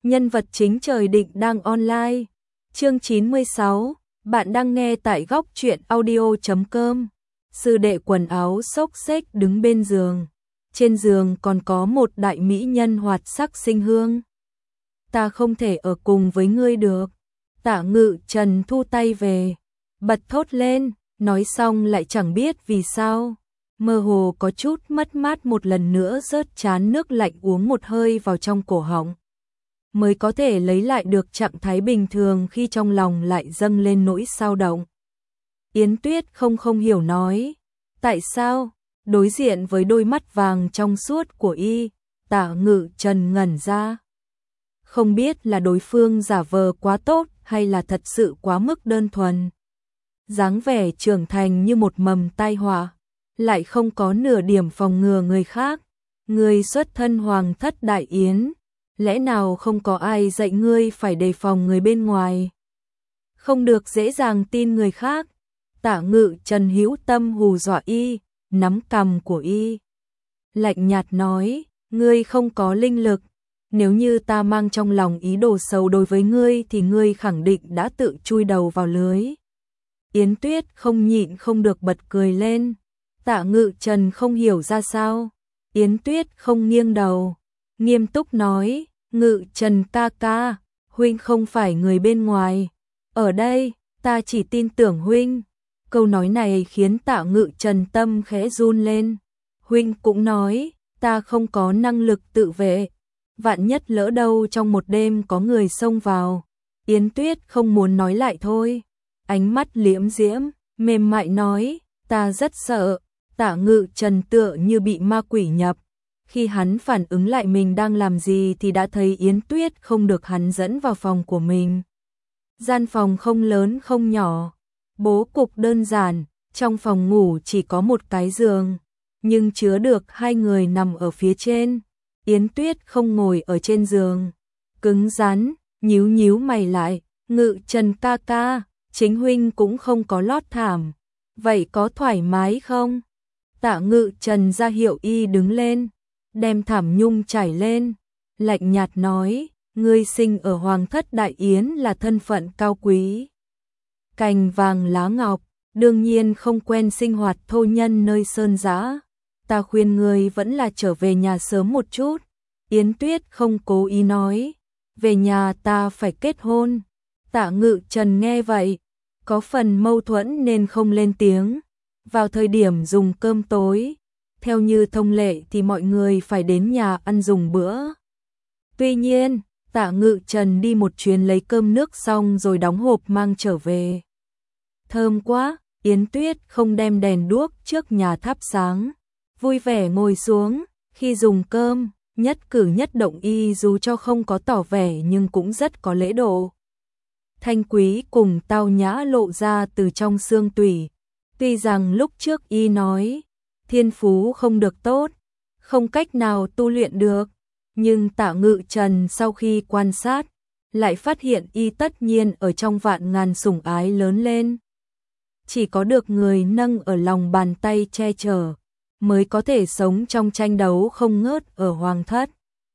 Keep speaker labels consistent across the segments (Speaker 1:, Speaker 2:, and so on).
Speaker 1: Nhân vật chính trời định đang online. Chương 96, bạn đang nghe tại góc truyện audio.com. Sư đệ quần áo xốc xếch đứng bên giường. Trên giường còn có một đại mỹ nhân hoạt sắc xinh hương. Ta không thể ở cùng với ngươi được. Tạ Ngự Trần thu tay về, bật thốt lên, nói xong lại chẳng biết vì sao. Mơ hồ có chút mất mát, một lần nữa rớt trán nước lạnh uống một hơi vào trong cổ họng. Mới có thể lấy lại được trạng thái bình thường khi trong lòng lại dâng lên nỗi xao động. Yến Tuyết không hiểu nói. Tại sao? Đối diện với đôi mắt vàng trong suốt của y, Tạ Ngự Trần ngẩn ra. Không biết là đối phương giả vờ quá tốt hay là thật sự quá mức đơn thuần. Dáng vẻ trưởng thành như một mầm tai họa, lại không có nửa điểm phòng ngừa người khác. Ngươi xuất thân hoàng thất đại yến, lẽ nào không có ai dạy ngươi phải đề phòng người bên ngoài? Không được dễ dàng tin người khác. Tạ Ngự Trần hữu tâm hù dọa y, nắm cằm của y. Lạnh nhạt nói, ngươi không có linh lực. Nếu như ta mang trong lòng ý đồ xấu đối với ngươi thì ngươi khẳng định đã tự chui đầu vào lưới. Yến Tuyết không nhịn không được bật cười lên. Tạ Ngự Trần không hiểu ra sao. Yến Tuyết không nghiêng đầu, nghiêm túc nói, Ngự Trần ca ca, huynh không phải người bên ngoài. Ở đây, ta chỉ tin tưởng huynh. Câu nói này khiến Tạ Ngự Trần tâm khẽ run lên. Huynh cũng nói, ta không có năng lực tự vệ. Vạn nhất lỡ đâu trong một đêm có người xông vào. Yến Tuyết không muốn nói lại thôi. Ánh mắt liễm diễm, mềm mại nói, ta rất sợ. Tạ Ngự Trần tựa như bị ma quỷ nhập. Khi hắn phản ứng lại mình đang làm gì thì đã thấy Yến Tuyết không được hắn dẫn vào phòng của mình. Gian phòng không lớn không nhỏ, bố cục đơn giản, trong phòng ngủ chỉ có một cái giường, nhưng chứa được hai người nằm ở phía trên. Yến Tuyết không ngồi ở trên giường, cứng rắn, nhíu mày lại, Ngự Trần ca ca, chính huynh cũng không có lót thảm, vậy có thoải mái không? Tạ Ngự Trần ra hiệu y đứng lên, đem thảm nhung trải lên, lạnh nhạt nói, ngươi sinh ở Hoàng thất Đại Yến là thân phận cao quý. Cành vàng lá ngọc, đương nhiên không quen sinh hoạt thô nhân nơi sơn dã. Ta khuyên ngươi vẫn là trở về nhà sớm một chút. Yến Tuyết không cố ý nói, về nhà ta phải kết hôn. Tạ Ngự Trần nghe vậy, có phần mâu thuẫn nên không lên tiếng. Vào thời điểm dùng cơm tối, theo như thông lệ thì mọi người phải đến nhà ăn dùng bữa. Tuy nhiên, Tạ Ngự Trần đi một chuyến lấy cơm nước xong rồi đóng hộp mang trở về. Thơm quá, Yến Tuyết không đem đèn đuốc trước nhà thắp sáng. Vui vẻ ngồi xuống, khi dùng cơm, nhất cử nhất động y dù cho không có tỏ vẻ nhưng cũng rất có lễ độ. Thanh quý cùng tao nhã lộ ra từ trong xương tủy. Tuy rằng lúc trước y nói, thiên phú không được tốt, không cách nào tu luyện được, nhưng Tạ Ngự Trần sau khi quan sát, lại phát hiện y tất nhiên ở trong vạn ngàn sủng ái lớn lên. Chỉ có được người nâng ở lòng bàn tay che chở, mới có thể sống trong tranh đấu không ngớt ở Hoàng thất.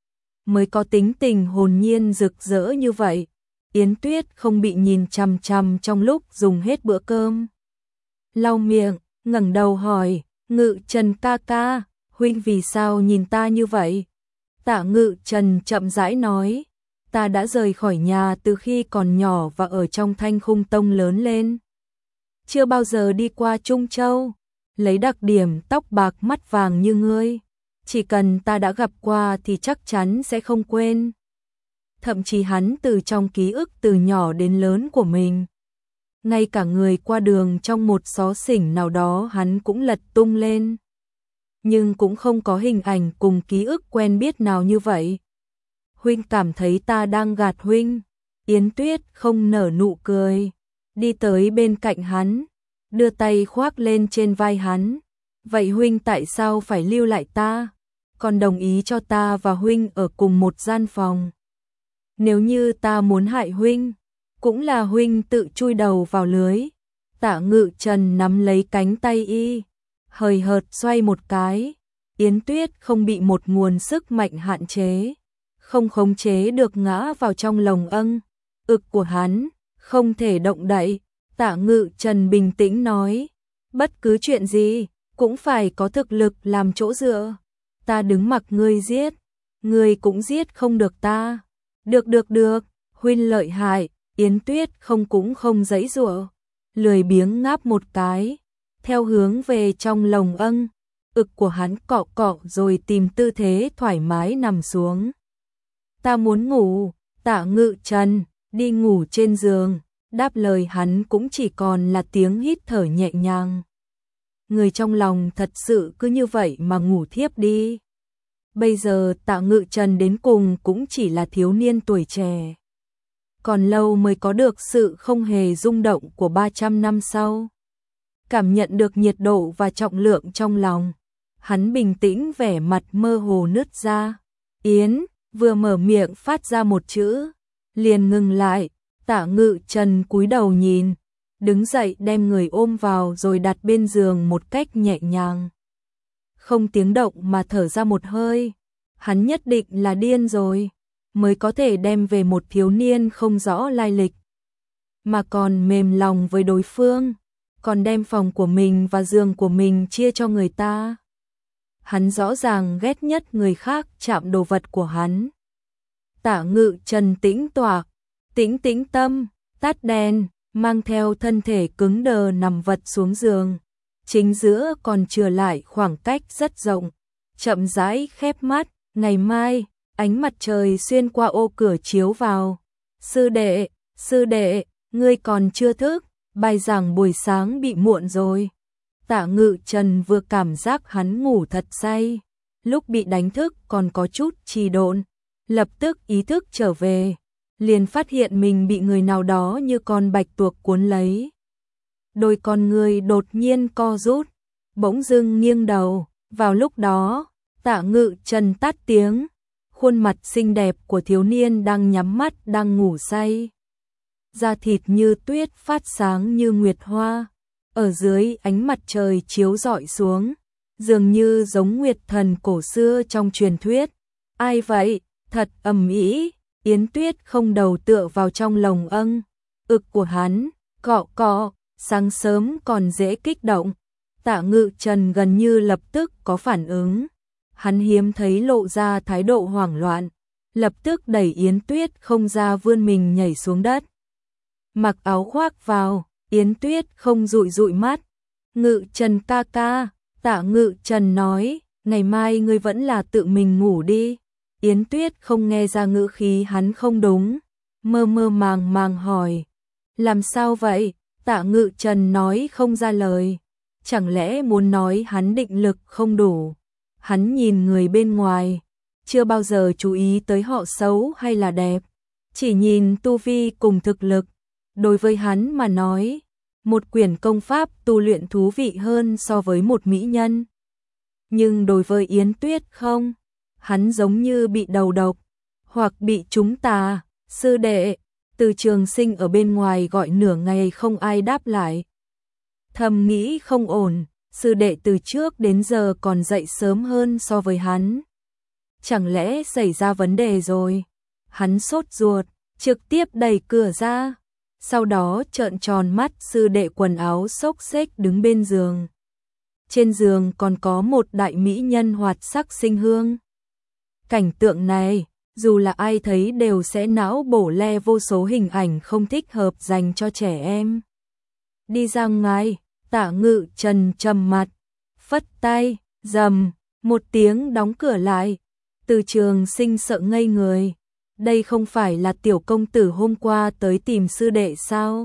Speaker 1: Mới có tính tình hồn nhiên rực rỡ như vậy. Yến Tuyết không bị nhìn chằm chằm trong lúc dùng hết bữa cơm. Lau miệng, ngẩng đầu hỏi, Ngự Trần ca ca, huynh vì sao nhìn ta như vậy? Tạ Ngự Trần chậm rãi nói, ta đã rời khỏi nhà từ khi còn nhỏ và ở trong Thanh Khung Tông lớn lên. Chưa bao giờ đi qua Trung Châu, lấy đặc điểm tóc bạc mắt vàng như ngươi. Chỉ cần ta đã gặp qua thì chắc chắn sẽ không quên. Thậm chí hắn từ trong ký ức từ nhỏ đến lớn của mình. Ngay cả người qua đường trong một xó xỉnh nào đó hắn cũng lật tung lên. Nhưng cũng không có hình ảnh cùng ký ức quen biết nào như vậy. Huynh cảm thấy ta đang gạt huynh. Yến Tuyết không nở nụ cười. Đi tới bên cạnh hắn, đưa tay khoác lên trên vai hắn. Vậy huynh tại sao phải lưu lại ta? Còn đồng ý cho ta và huynh ở cùng một gian phòng. Nếu như ta muốn hại huynh, cũng là huynh tự chui đầu vào lưới. Tạ Ngự Trần nắm lấy cánh tay y, hời hợt xoay một cái. Yến Tuyết không bị một nguồn sức mạnh hạn chế, không khống chế được ngã vào trong lồng ực của hắn, không thể động đậy. Tạ Ngự Trần bình tĩnh nói, bất cứ chuyện gì cũng phải có thực lực làm chỗ dựa. Ta đứng mặc ngươi giết, ngươi cũng giết không được ta. Được, huynh lợi hại. Yến Tuyết cũng không giãy giụa, lười biếng ngáp một cái, theo hướng về trong lồng ực của hắn cọ cọ rồi tìm tư thế thoải mái nằm xuống. Ta muốn ngủ. Tạ Ngự Trần đi ngủ trên giường, đáp lời hắn cũng chỉ còn là tiếng hít thở nhẹ nhàng. Người trong lòng thật sự cứ như vậy mà ngủ thiếp đi. Bây giờ Tạ Ngự Trần đến cùng cũng chỉ là thiếu niên tuổi trẻ. Còn lâu mới có được sự không hề rung động của 300 năm sau. Cảm nhận được nhiệt độ và trọng lượng trong lòng, hắn bình tĩnh, vẻ mặt mơ hồ nứt ra. Yến, vừa mở miệng phát ra một chữ, liền ngừng lại. Tạ Ngự Trần cúi đầu nhìn, đứng dậy đem người ôm vào rồi đặt bên giường một cách nhẹ nhàng. Không tiếng động mà thở ra một hơi, hắn nhất định là điên rồi, mới có thể đem về một thiếu niên không rõ lai lịch, mà còn mềm lòng với đối phương, còn đem phòng của mình và giường của mình chia cho người ta. Hắn rõ ràng ghét nhất người khác chạm đồ vật của hắn. Tạ Ngự Trần tĩnh tâm, tắt đèn, mang theo thân thể cứng đờ nằm vật xuống giường. Chính giữa còn chừa lại khoảng cách rất rộng, chậm rãi khép mắt. Ngày mai, ánh mặt trời xuyên qua ô cửa chiếu vào. Sư đệ, ngươi còn chưa thức, bài giảng buổi sáng bị muộn rồi. Tạ Ngự Trần vừa cảm giác hắn ngủ thật say, lúc bị đánh thức còn có chút trì độn, lập tức ý thức trở về, liền phát hiện mình bị người nào đó như con bạch tuộc cuốn lấy. Đôi con người đột nhiên co rút, bỗng dưng nghiêng đầu. Vào lúc đó, Tạ Ngự Trần tắt tiếng, khuôn mặt xinh đẹp của thiếu niên đang nhắm mắt đang ngủ say. Da thịt như tuyết phát sáng như nguyệt hoa, ở dưới ánh mặt trời chiếu rọi xuống, dường như giống nguyệt thần cổ xưa trong truyền thuyết. Ai vậy? Thật ầm ĩ. Yến Tuyết không đầu tựa vào trong lồng ực của hắn, cọ, sáng sớm còn dễ kích động. Tạ Ngự Trần gần như lập tức có phản ứng. Hắn hiếm thấy lộ ra thái độ hoảng loạn, lập tức đẩy Yến Tuyết không ra, vươn mình nhảy xuống đất. Mặc áo khoác vào, Yến Tuyết không dụi mắt. Ngự Trần ca ca, Tạ Ngự Trần nói, ngày mai ngươi vẫn là tự mình ngủ đi. Yến Tuyết không nghe ra ngữ khí hắn không đúng, mơ màng hỏi, làm sao vậy? Tạ Ngự Trần nói không ra lời, chẳng lẽ muốn nói hắn định lực không đủ. Hắn nhìn người bên ngoài, chưa bao giờ chú ý tới họ xấu hay là đẹp, chỉ nhìn tu vi cùng thực lực. Đối với hắn mà nói, một quyển công pháp tu luyện thú vị hơn so với một mỹ nhân. Nhưng đối với Yến Tuyết không, hắn giống như bị đầu độc, hoặc bị trúng tà. Sư đệ, Từ Trường Sinh ở bên ngoài gọi nửa ngày không ai đáp lại. Thầm nghĩ không ổn, sư đệ từ trước đến giờ còn dậy sớm hơn so với hắn. Chẳng lẽ xảy ra vấn đề rồi? Hắn sốt ruột, trực tiếp đẩy cửa ra. Sau đó trợn tròn mắt, sư đệ quần áo xốc xếch đứng bên giường. Trên giường còn có một đại mỹ nhân hoạt sắc sinh hương. Cảnh tượng này, dù là ai thấy đều sẽ não bổ le vô số hình ảnh không thích hợp dành cho trẻ em. Đi ra ngoài, Tạ Ngự Trần trầm mặt, phất tay, rầm, một tiếng đóng cửa lại. Từ Trường Sinh sợ ngây người. Đây không phải là tiểu công tử hôm qua tới tìm sư đệ sao?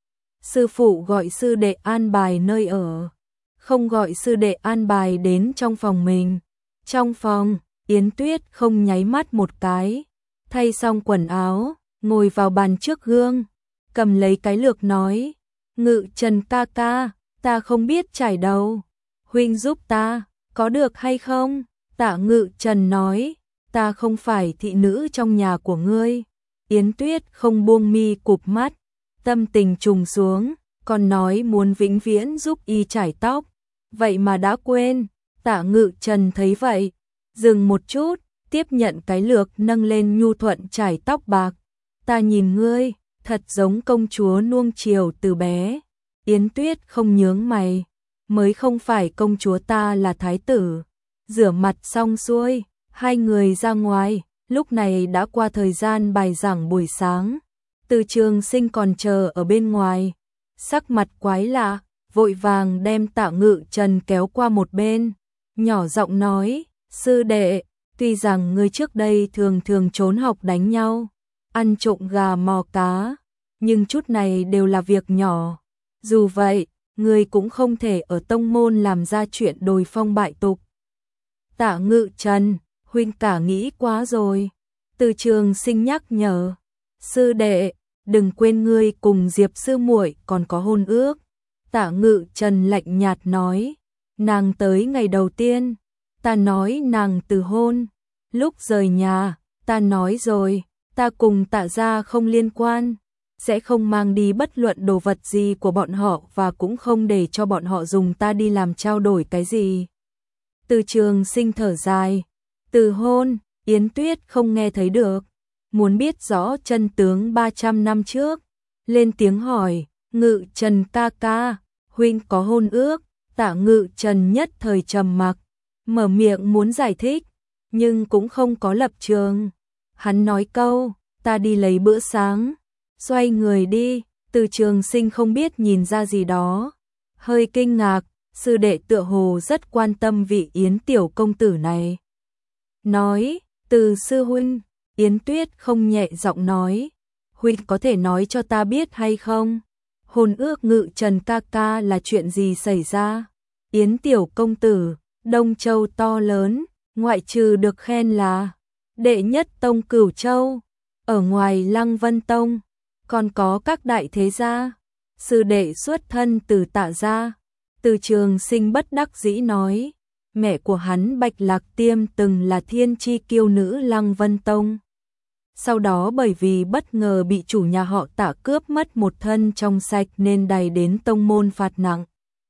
Speaker 1: Sư phụ gọi sư đệ an bài nơi ở, không gọi sư đệ an bài đến trong phòng mình. Trong phòng, Yến Tuyết không nháy mắt một cái, thay xong quần áo, ngồi vào bàn trước gương, cầm lấy cái lược nói, Ngự Trần ca ca, ta không biết chải đầu, huynh giúp ta, có được hay không? Tạ Ngự Trần nói, ta không phải thị nữ trong nhà của ngươi. Yến Tuyết không buông mi cụp mắt, tâm tình trùng xuống, còn nói muốn vĩnh viễn giúp y chải tóc, vậy mà đã quên. Tạ Ngự Trần thấy vậy, dừng một chút, tiếp nhận cái lược nâng lên nhu thuận chải tóc bạc. Ta nhìn ngươi, thật giống công chúa nuông chiều từ bé. Yến Tuyết không nhướng mày, mới không phải công chúa, ta là thái tử. Rửa mặt xong xuôi, hai người ra ngoài, lúc này đã qua thời gian bài giảng buổi sáng. Từ Trường Sinh còn chờ ở bên ngoài, sắc mặt quái lạ, vội vàng đem Tạ Ngự Trần kéo qua một bên, nhỏ giọng nói, sư đệ, tuy rằng ngươi trước đây thường thường trốn học đánh nhau, ăn trộm gà mò cá, nhưng chút này đều là việc nhỏ. Dù vậy, ngươi cũng không thể ở tông môn làm ra chuyện đồi phong bại tục. Tạ Ngự Trần, huynh cả nghĩ quá rồi. Từ Trường Sinh nhắc nhở, sư đệ, đừng quên ngươi cùng Diệp sư muội còn có hôn ước. Tạ Ngự Trần lạnh nhạt nói, nàng tới ngày đầu tiên, ta nói nàng từ hôn. Lúc rời nhà, ta nói rồi, ta cùng Tạ gia không liên quan, sẽ không mang đi bất luận đồ vật gì của bọn họ và cũng không để cho bọn họ dùng ta đi làm trao đổi cái gì. Từ Trường Sinh thở dài, từ hôn, Yến Tuyết không nghe thấy được, muốn biết rõ chân tướng 300 năm trước, lên tiếng hỏi, Ngự Trần ca ca, huynh có hôn ước. Tạ Ngự Trần nhất thời trầm mặc, mở miệng muốn giải thích, nhưng cũng không có lập trường. Hắn nói câu, ta đi lấy bữa sáng, xoay người đi. Từ Trường Sinh không biết nhìn ra gì đó, hơi kinh ngạc, sư đệ tựa hồ rất quan tâm vị Yến tiểu công tử này. Nói, Từ sư huynh. Yến Tuyết không nhẹ giọng nói, huynh có thể nói cho ta biết hay không? Hôn ước Ngự Trần ca ca là chuyện gì xảy ra? Yến tiểu công tử, Đông Châu to lớn, ngoại trừ được khen là đệ nhất tông Cửu Châu, ở ngoài Lăng Vân Tông, còn có các đại thế gia. Sư đệ xuất thân từ Tạ gia. Từ Trường Sinh bất đắc dĩ nói, mẹ của hắn Bạch Lạc Tiêm từng là thiên chi kiêu nữ Lăng Vân Tông. Sau đó bởi vì bất ngờ bị chủ nhà họ Tạ cướp mất một thân trong sạch nên đày đến tông môn phạt nặng.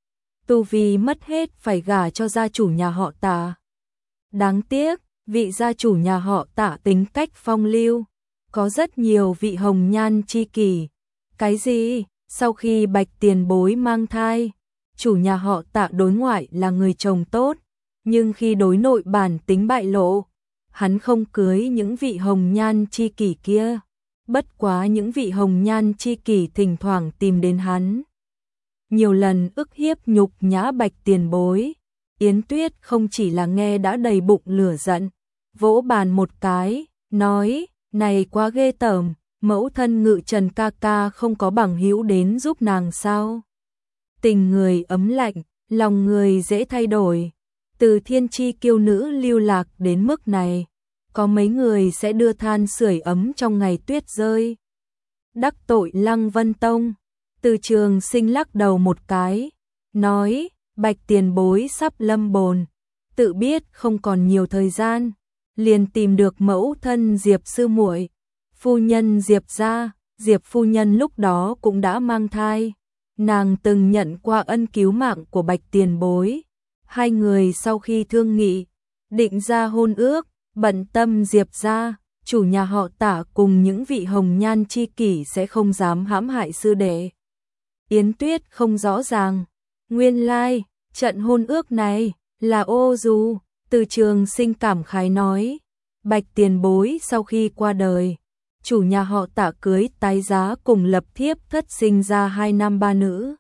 Speaker 1: Tu vi mất hết phải gả cho gia chủ nhà họ Tạ. Đáng tiếc, vị gia chủ nhà họ Tạ tính cách phong lưu, có rất nhiều vị hồng nhan chi kỷ. Cái gì? Sau khi Bạch tiền bối mang thai, chủ nhà họ Tạ đối ngoại là người chồng tốt, nhưng khi đối nội bản tính bại lộ, hắn không cưới những vị hồng nhan chi kỷ kia. Bất quá những vị hồng nhan chi kỷ thỉnh thoảng tìm đến hắn, nhiều lần ức hiếp nhục nhã Bạch tiền bối. Yến Tuyết không chỉ là nghe đã đầy bụng lửa giận, vỗ bàn một cái, nói, này quá ghê tởm, mẫu thân Ngự Trần ca ca không có bằng hữu đến giúp nàng sao? Tình người ấm lạnh, lòng người dễ thay đổi. Từ thiên chi kiêu nữ lưu lạc đến mức này, có mấy người sẽ đưa than sưởi ấm trong ngày tuyết rơi. Đắc tội Lăng Vân Tông. Từ Trường Sinh lắc đầu một cái, nói, Bạch tiền bối sắp lâm bồn, tự biết không còn nhiều thời gian, liền tìm được mẫu thân Diệp sư muội, phu nhân Diệp gia. Diệp phu nhân lúc đó cũng đã mang thai, nàng từng nhận qua ân cứu mạng của Bạch tiền bối. Hai người sau khi thương nghị, định ra hôn ước, bận tâm Diệp gia, chủ nhà họ Tạ cùng những vị hồng nhan chi kỷ sẽ không dám hãm hại sư đệ. Yến Tuyết không rõ ràng, nguyên lai, trận hôn ước này là ô dù. Từ Trường Sinh cảm khái nói, Bạch tiền bối sau khi qua đời, chủ nhà họ Tạ cưới tái giá cùng lập thiếp thất sinh ra 2 nam 3 nữ.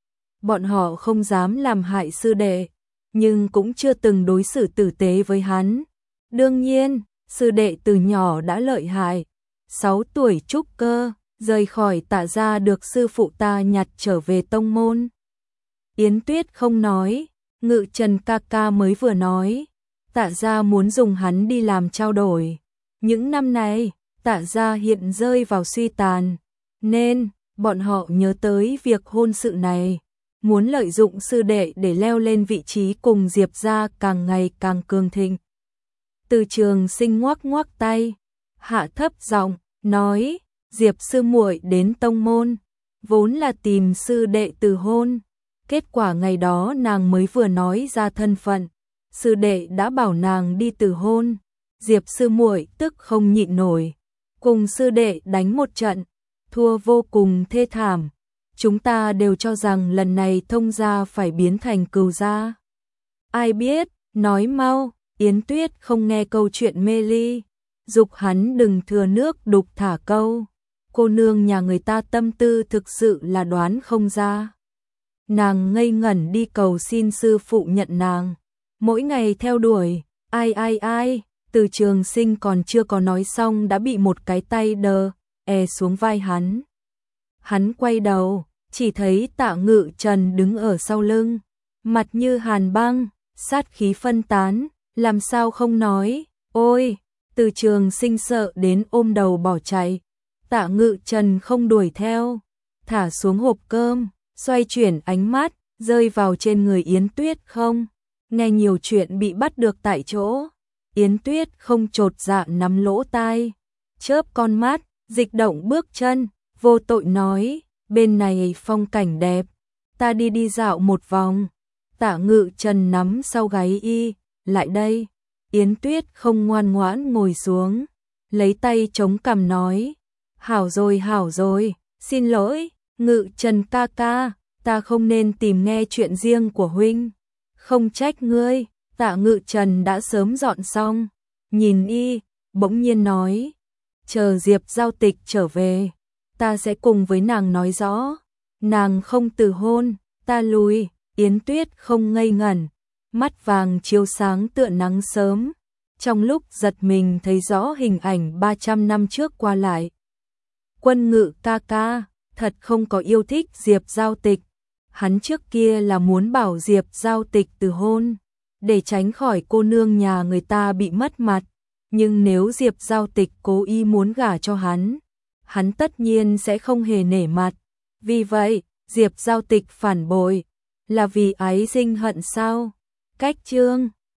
Speaker 1: Bọn họ không dám làm hại sư đệ, nhưng cũng chưa từng đối xử tử tế với hắn. Đương nhiên, sư đệ từ nhỏ đã lợi hại, 6 tuổi trúc cơ, rời khỏi Tạ gia được sư phụ ta nhặt trở về tông môn. Yến Tuyết không nói, Ngự Trần ca ca mới vừa nói, Tạ gia muốn dùng hắn đi làm trao đổi. Những năm này, Tạ gia hiện rơi vào suy tàn, nên bọn họ nhớ tới việc hôn sự này, muốn lợi dụng sư đệ để leo lên vị trí cùng Diệp gia càng ngày càng cường thịnh. Từ Trường Sinh ngoắc ngoắc tay, hạ thấp giọng, nói, Diệp sư muội đến tông môn, vốn là tìm sư đệ từ hôn. Kết quả ngày đó nàng mới vừa nói ra thân phận, sư đệ đã bảo nàng đi từ hôn. Diệp sư muội tức không nhịn nổi, cùng sư đệ đánh một trận, thua vô cùng thê thảm. Chúng ta đều cho rằng lần này Thông gia phải biến thành Cừu gia. Ai biết, nói mau, Yến Tuyết không nghe câu chuyện mê ly, dục hắn đừng thừa nước đục thả câu. Cô nương nhà người ta tâm tư thực sự là đoán không ra. Nàng ngây ngẩn đi cầu xin sư phụ nhận nàng, mỗi ngày theo đuổi, ai, Từ Trường Sinh còn chưa có nói xong đã bị một cái tay đờ xuống vai hắn. Hắn quay đầu, chỉ thấy Tạ Ngự Trần đứng ở sau lưng, mặt như hàn băng, sát khí phân tán, làm sao không nói, ôi, Từ Trường Sinh sợ đến ôm đầu bỏ chạy. Tạ Ngự Trần không đuổi theo, thả xuống hộp cơm, xoay chuyển ánh mắt, rơi vào trên người Yến Tuyết không. Nghe nhiều chuyện bị bắt được tại chỗ, Yến Tuyết không chột dạ nắm lỗ tai, chớp con mắt, dịch động bước chân, vô tội nói, bên này phong cảnh đẹp, ta đi dạo một vòng. Tạ Ngự Trần nắm sau gáy y, lại đây. Yến Tuyết không ngoan ngoãn ngồi xuống, lấy tay chống cằm nói, hảo rồi, xin lỗi, Ngự Trần ca ca, ta không nên tìm nghe chuyện riêng của huynh. Không trách ngươi. Tạ Ngự Trần đã sớm dọn xong, nhìn y, bỗng nhiên nói, chờ Diệp Giao Tịch trở về, ta sẽ cùng với nàng nói rõ, nàng không từ hôn, ta lùi. Yến Tuyết không ngây ngẩn, mắt vàng chiếu sáng tựa nắng sớm, trong lúc giật mình thấy rõ hình ảnh 300 năm trước qua lại. Quân Ngự ca ca, thật không có yêu thích Diệp Giao Tịch, hắn trước kia là muốn bảo Diệp Giao Tịch từ hôn, để tránh khỏi cô nương nhà người ta bị mất mặt, nhưng nếu Diệp Giao Tịch cố ý muốn gả cho hắn tất nhiên sẽ không hề nể mặt. Vì vậy, Diệp Giao Tịch phản bội, là vì ái sinh hận sao? Cách chương